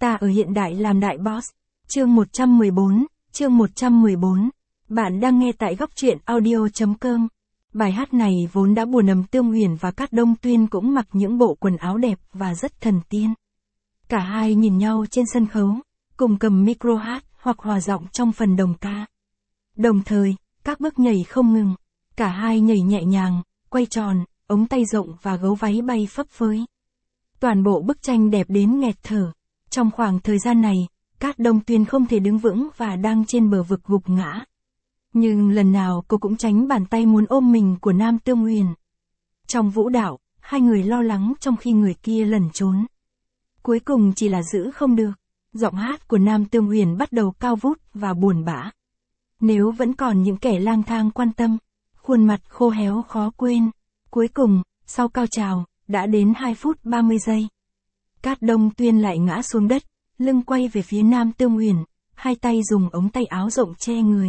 Ta ở hiện đại làm đại boss. Chương 114. Bạn đang nghe tại góc truyện audio.com. Bài hát này vốn đã buồn, Tương Huyền và Cát Đông Tuyên cũng mặc những bộ quần áo đẹp và rất thần tiên. Cả hai nhìn nhau trên sân khấu, cùng cầm micro hát hoặc hòa giọng trong phần đồng ca. Đồng thời, các bước nhảy không ngừng, cả hai nhảy nhẹ nhàng, quay tròn, ống tay rộng và gấu váy bay phấp phới. Toàn bộ bức tranh đẹp đến nghẹt thở. Trong khoảng thời gian này, Cát Đông Tuyên không thể đứng vững và đang trên bờ vực gục ngã. Nhưng lần nào cô cũng tránh bàn tay muốn ôm mình của Nam Tương Huyền. Trong vũ đạo, hai người lo lắng trong khi người kia lẩn trốn. Cuối cùng chỉ là giữ không được. Giọng hát của Nam Tương Huyền bắt đầu cao vút và buồn bã. Nếu vẫn còn những kẻ lang thang quan tâm, khuôn mặt khô héo khó quên. Cuối cùng, sau cao trào, đã đến 2 phút 30 giây. Cát Đông Tuyên lại ngã xuống đất, lưng quay về phía Nam Tương Huyền, hai tay dùng ống tay áo rộng che người.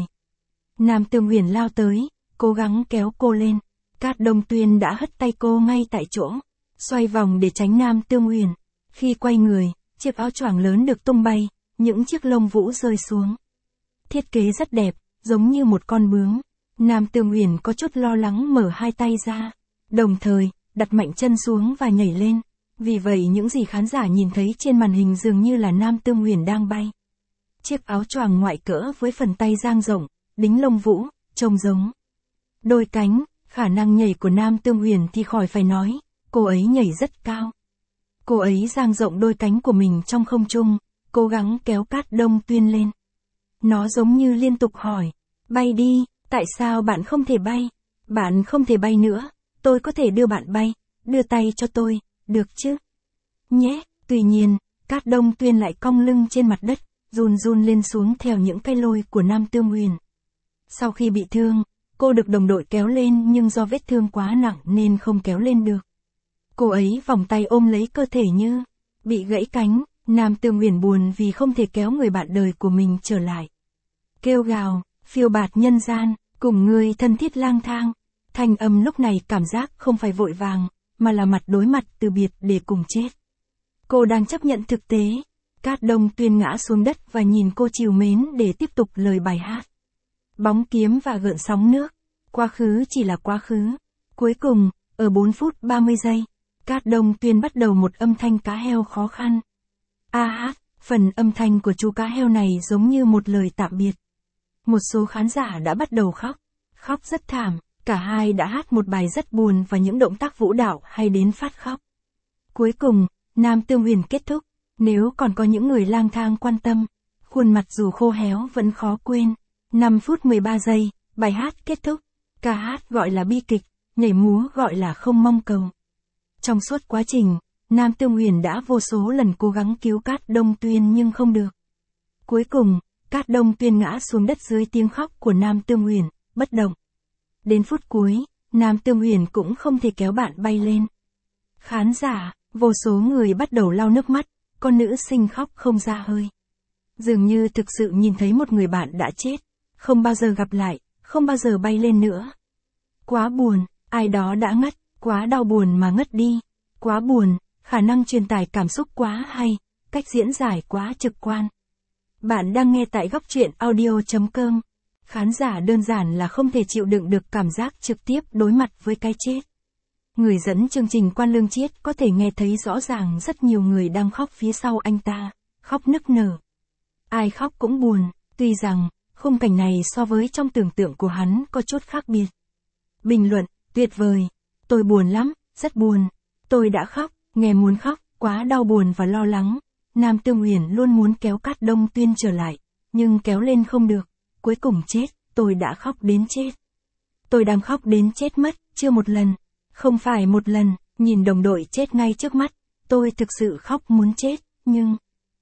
Nam Tương Huyền lao tới, cố gắng kéo cô lên. Cát Đông Tuyên đã hất tay cô ngay tại chỗ, xoay vòng để tránh Nam Tương Huyền. Khi quay người, chiếc áo choàng lớn được tung bay, những chiếc lông vũ rơi xuống. Thiết kế rất đẹp, giống như một con bướm. Nam Tương Huyền có chút lo lắng mở hai tay ra, đồng thời, đặt mạnh chân xuống và nhảy lên. Vì vậy những gì khán giả nhìn thấy trên màn hình dường như là Nam Tương Huyền đang bay. Chiếc áo choàng ngoại cỡ với phần tay dang rộng, đính lông vũ, trông giống đôi cánh. Khả năng nhảy của Nam Tương Huyền thì khỏi phải nói, cô ấy nhảy rất cao. Cô ấy dang rộng đôi cánh của mình trong không trung, cố gắng kéo Cát Đông Tuyên lên. Nó giống như liên tục hỏi, bay đi, tại sao bạn không thể bay? Bạn không thể bay nữa, tôi có thể đưa bạn bay, đưa tay cho tôi, được chứ? Nhé, tuy nhiên, Cát Đông Tuyên lại cong lưng trên mặt đất, run run lên xuống theo những cái lôi của Nam Tương Huyền. Sau khi bị thương, cô được đồng đội kéo lên nhưng do vết thương quá nặng nên không kéo lên được. Cô ấy vòng tay ôm lấy cơ thể như bị gãy cánh. Nam Tương Huyền buồn vì không thể kéo người bạn đời của mình trở lại. Kêu gào, phiêu bạt nhân gian, cùng người thân thiết lang thang. Thanh âm lúc này cảm giác không phải vội vàng, mà là mặt đối mặt từ biệt để cùng chết. Cô đang chấp nhận thực tế. Cát Đông Tuyên ngã xuống đất và nhìn cô trìu mến để tiếp tục lời bài hát. Bóng kiếm và gợn sóng nước. Quá khứ chỉ là quá khứ. Cuối cùng, ở 4 phút 30 giây, Cát Đông Tuyên bắt đầu một âm thanh cá heo khó khăn. Hát, phần âm thanh của chú cá heo này giống như một lời tạm biệt. Một số khán giả đã bắt đầu khóc. Khóc rất thảm, cả hai đã hát một bài rất buồn và những động tác vũ đạo hay đến phát khóc. Cuối cùng, Nam Tương Huyền kết thúc. Nếu còn có những người lang thang quan tâm, khuôn mặt dù khô héo vẫn khó quên. 5 phút 13 giây, bài hát kết thúc. Ca hát gọi là bi kịch, nhảy múa gọi là không mong cầu. Trong suốt quá trình, Nam Tương Huyền đã vô số lần cố gắng cứu Cát Đông Tuyên nhưng không được. Cuối cùng, Cát Đông Tuyên ngã xuống đất dưới tiếng khóc của Nam Tương Huyền, bất động. Đến phút cuối, Nam Tương Huyền cũng không thể kéo bạn bay lên. Khán giả, vô số người bắt đầu lau nước mắt, con nữ sinh khóc không ra hơi. Dường như thực sự nhìn thấy một người bạn đã chết, không bao giờ gặp lại, không bao giờ bay lên nữa. Quá buồn, ai đó đã ngất, quá đau buồn mà ngất đi. Quá buồn, khả năng truyền tải cảm xúc quá hay, cách diễn giải quá trực quan. Bạn đang nghe tại góc truyện audio.com. Khán giả đơn giản là không thể chịu đựng được cảm giác trực tiếp đối mặt với cái chết. Người dẫn chương trình Quan Lương Chiết có thể nghe thấy rõ ràng rất nhiều người đang khóc phía sau anh ta, khóc nức nở. Ai khóc cũng buồn, tuy rằng, khung cảnh này so với trong tưởng tượng của hắn có chút khác biệt. Bình luận, tuyệt vời. Tôi buồn lắm, rất buồn. Tôi đã khóc, nghe muốn khóc, quá đau buồn và lo lắng. Nam Tương Huyền luôn muốn kéo Cát Đông Tuyên trở lại, nhưng kéo lên không được. Cuối cùng chết, tôi đã khóc đến chết. Tôi đang khóc đến chết mất, chưa một lần. Không phải một lần, nhìn đồng đội chết ngay trước mắt. Tôi thực sự khóc muốn chết, nhưng...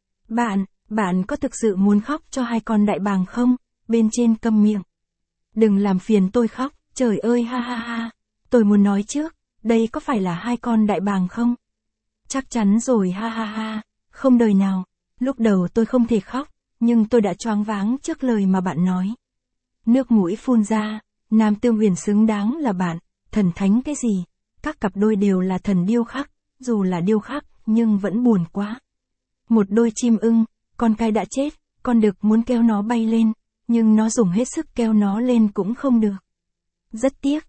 Bạn có thực sự muốn khóc cho hai con đại bàng không? Bên trên câm miệng. Đừng làm phiền tôi khóc, trời ơi ha ha ha. Tôi muốn nói trước, đây có phải là hai con đại bàng không? Chắc chắn rồi ha ha ha, không đời nào. Lúc đầu tôi không thể khóc, nhưng tôi đã choáng váng trước lời mà bạn nói. Nước mũi phun ra, Nam Tương Huyền xứng đáng là bạn, thần thánh cái gì? Các cặp đôi đều là thần điêu khắc, dù là điêu khắc, nhưng vẫn buồn quá. Một đôi chim ưng, con cái đã chết, con đực muốn kéo nó bay lên, nhưng nó dùng hết sức kéo nó lên cũng không được. Rất tiếc,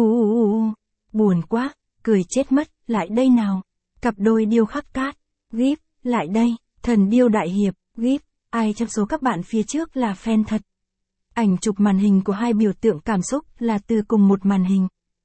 buồn quá, cười chết mất, lại đây nào. Cặp đôi điêu khắc cát, Gíp, lại đây, thần điêu đại hiệp, Gíp, ai trong số các bạn phía trước là fan thật. Ảnh chụp màn hình của hai biểu tượng cảm xúc là từ cùng một màn hình.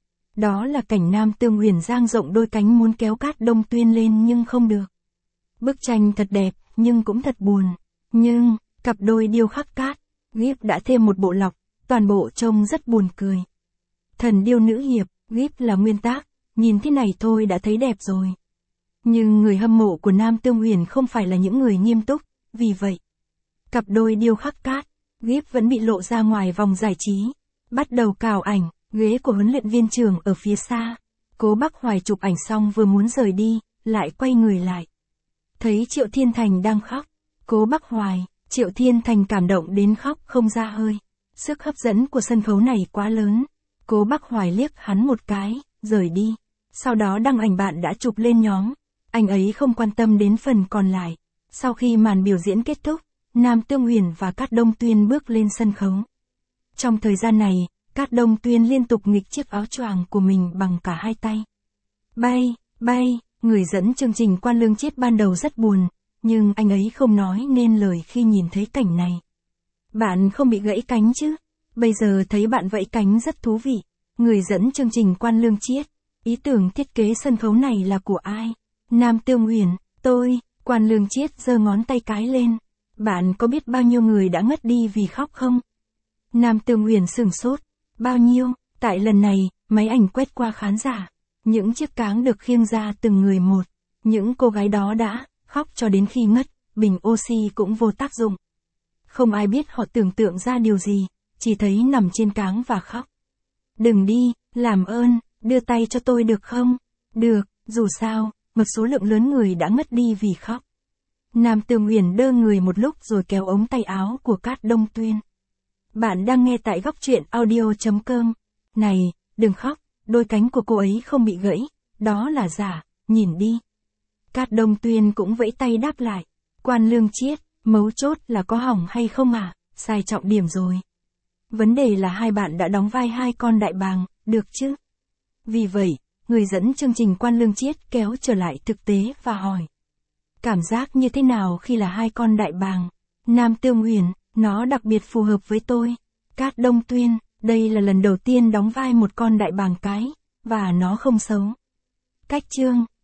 Đó là cảnh Nam Tương Huyền dang rộng đôi cánh muốn kéo Cát Đông Tuyên lên nhưng không được. Bức tranh thật đẹp, nhưng cũng thật buồn. Nhưng, cặp đôi điêu khắc cát, Gíp đã thêm một bộ lọc, toàn bộ trông rất buồn cười. Thần điêu nữ hiệp, Gíp là nguyên tác, nhìn thế này thôi đã thấy đẹp rồi. Nhưng người hâm mộ của Nam Tương Huyền không phải là những người nghiêm túc, vì vậy, cặp đôi điêu khắc cát, Gíp vẫn bị lộ ra ngoài vòng giải trí. Bắt đầu cào ảnh, ghế của huấn luyện viên trưởng ở phía xa. Cố Bắc Hoài chụp ảnh xong vừa muốn rời đi, lại quay người lại. Thấy Triệu Thiên Thành đang khóc. Cố Bắc Hoài, Triệu Thiên Thành cảm động đến khóc không ra hơi. Sức hấp dẫn của sân khấu này quá lớn. Cố Bắc Hoài liếc hắn một cái, rời đi. Sau đó đăng ảnh bạn đã chụp lên nhóm. Anh ấy không quan tâm đến phần còn lại. Sau khi màn biểu diễn kết thúc, Nam Tương Huyền và Cát Đông Tuyên bước lên sân khấu. Trong thời gian này, Cát Đông Tuyên liên tục nghịch chiếc áo choàng của mình bằng cả hai tay. Bay, bay, người dẫn chương trình Quan Lương Chiết ban đầu rất buồn, nhưng anh ấy không nói nên lời khi nhìn thấy cảnh này. Bạn không bị gãy cánh chứ? Bây giờ thấy bạn vẫy cánh rất thú vị. Người dẫn chương trình Quan Lương Chiết, ý tưởng thiết kế sân khấu này là của ai? Nam Tương Huyền, tôi. Quan Lương Chiết giơ ngón tay cái lên. Bạn có biết bao nhiêu người đã ngất đi vì khóc không? Nam Tương Huyền sửng sốt. Bao nhiêu? Tại lần này, máy ảnh quét qua khán giả. Những chiếc cáng được khiêng ra từng người một. Những cô gái đó đã khóc cho đến khi ngất, bình oxy cũng vô tác dụng. Không ai biết họ tưởng tượng ra điều gì, chỉ thấy nằm trên cáng và khóc. Đừng đi, làm ơn, đưa tay cho tôi được không? Được, dù sao, một số lượng lớn người đã ngất đi vì khóc. Nam Tương Huyền đơ người một lúc rồi kéo ống tay áo của Cát Đông Tuyên. Bạn đang nghe tại góc truyện audio.com. Này, đừng khóc, đôi cánh của cô ấy không bị gãy, đó là giả, nhìn đi. Cát Đông Tuyên cũng vẫy tay đáp lại. Quan Lương Chiết, mấu chốt là có hỏng hay không à, sai trọng điểm rồi. Vấn đề là hai bạn đã đóng vai hai con đại bàng, được chứ? Vì vậy, người dẫn chương trình Quan Lương Chiết kéo trở lại thực tế và hỏi. Cảm giác như thế nào khi là hai con đại bàng? Nam Tương Huyền, nó đặc biệt phù hợp với tôi. Cát Đông Tuyên, đây là lần đầu tiên đóng vai một con đại bàng cái, và nó không xấu. Cách chương